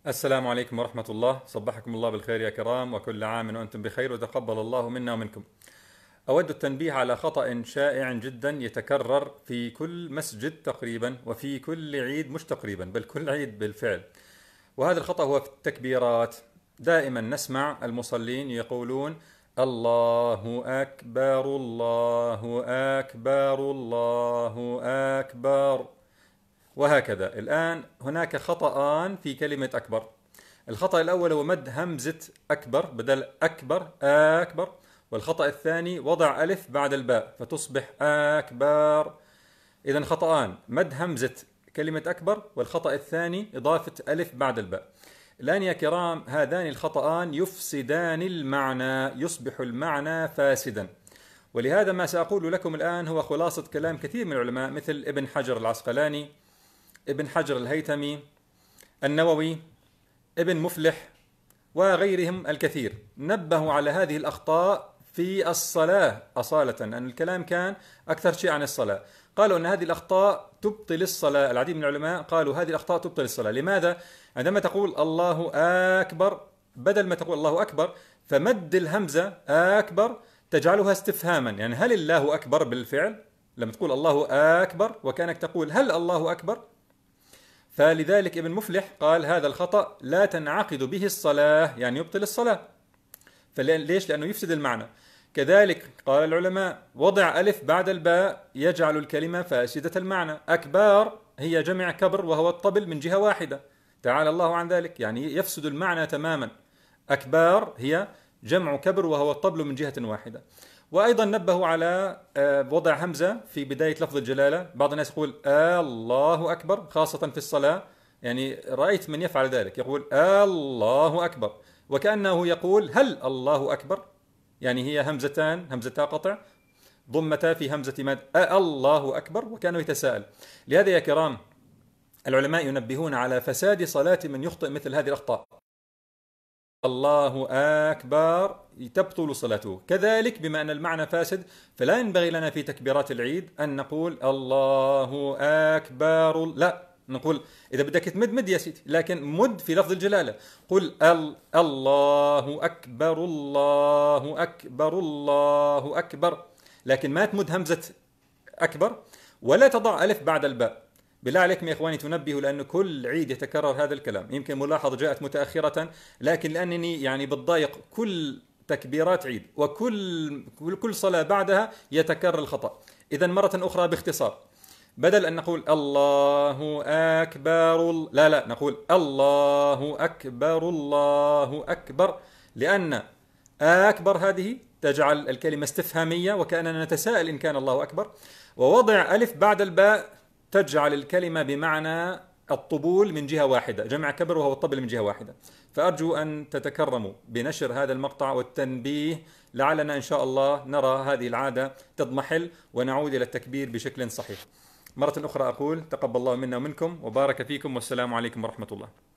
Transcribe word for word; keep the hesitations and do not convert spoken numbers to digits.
السلام عليكم ورحمة الله، صبحكم الله بالخير يا كرام، وكل عام وأنتم بخير، وتقبل الله منا ومنكم. أود التنبيه على خطأ شائع جدا يتكرر في كل مسجد تقريبا، وفي كل عيد، مش تقريبا بل كل عيد بالفعل. وهذا الخطأ هو في التكبيرات. دائما نسمع المصلين يقولون الله أكبر الله أكبر الله أكبر، وهكذا. الآن هناك خطأان في كلمة أكبر. الخطأ الأول هو مد همزة أكبر بدل أكبر أكبر، والخطأ الثاني وضع ألف بعد الباء فتصبح أكبر. إذا خطأان: مد همزة كلمة أكبر، والخطأ الثاني إضافة ألف بعد الباء. الآن يا كرام، هذان الخطأان يفسدان المعنى، يصبح المعنى فاسدا. ولهذا ما سأقول لكم الآن هو خلاصة كلام كثير من العلماء، مثل ابن حجر العسقلاني، ابن حجر الهيثمي، النووي، ابن مفلح، وغيرهم الكثير. نبهوا على هذه الأخطاء في الصلاة أصالة، أن الكلام كان أكثر شيء عن الصلاة. قالوا أن هذه الأخطاء تبطل الصلاة. العديد من العلماء قالوا هذه الأخطاء تبطل الصلاة. لماذا؟ عندما تقول الله أكبر، بدل ما تقول الله أكبر فمد الهمزة أكبر تجعلها استفهاما، يعني هل الله أكبر بالفعل؟ لما تقول الله أكبر وكانك تقول هل الله أكبر؟ فلذلك ابن مفلح قال هذا الخطأ لا تنعقد به الصلاة، يعني يبطل الصلاة. فليش؟ لأنه يفسد المعنى. كذلك قال العلماء وضع ألف بعد الباء يجعل الكلمة فاسدة المعنى. أكبار هي جمع كبر وهو الطبل من جهة واحدة، تعالى الله عن ذلك، يعني يفسد المعنى تماما. أكبار هي جمع كبر وهو الطبل من جهة واحدة. وأيضا نبهوا على وضع همزة في بداية لفظ الجلالة. بعض الناس يقول الله أكبر خاصة في الصلاة، يعني رأيت من يفعل ذلك، يقول الله أكبر وكأنه يقول هل الله أكبر، يعني هي همزتان، همزتا قطع ضمتا في همزة مد الله أكبر، وكانه يتساءل. لهذا يا كرام العلماء ينبهون على فساد صلاة من يخطئ مثل هذه الأخطاء. الله أكبر تبطل صلاته. كذلك بما أن المعنى فاسد فلا ينبغي لنا في تكبيرات العيد أن نقول الله أكبر، لا، نقول إذا بدك تمد مد يا سيدي، لكن مد في لفظ الجلالة. قل الله أكبر الله أكبر الله أكبر، لكن ما تمد همزة أكبر ولا تضع ألف بعد الباء. بالله عليكم يا إخواني تنبهوا، لأن كل عيد يتكرر هذا الكلام. يمكن ملاحظة جاءت متأخرة، لكن لأنني يعني بتضايق كل تكبيرات عيد وكل كل صلاة بعدها يتكرر الخطأ. إذا مرة أخرى باختصار، بدل أن نقول الله أكبر، لا لا، نقول الله أكبر الله أكبر، لأن أكبر هذه تجعل الكلمة استفهامية وكأننا نتساءل إن كان الله أكبر، ووضع ألف بعد الباء تجعل الكلمة بمعنى الطبول من جهة واحدة، جمع كبر وهو الطبل من جهة واحدة. فأرجو أن تتكرموا بنشر هذا المقطع والتنبيه، لعلنا إن شاء الله نرى هذه العادة تضمحل ونعود إلى التكبير بشكل صحيح. مرة أخرى أقول تقبل الله منا ومنكم وبارك فيكم، والسلام عليكم ورحمة الله.